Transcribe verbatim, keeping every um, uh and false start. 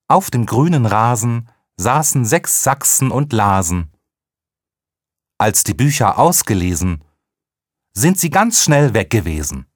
Auf dem grünen Rasen saßen sechs Sachsen und lasen. Als die Bücher ausgelesen, sind sie ganz schnell weg gewesen.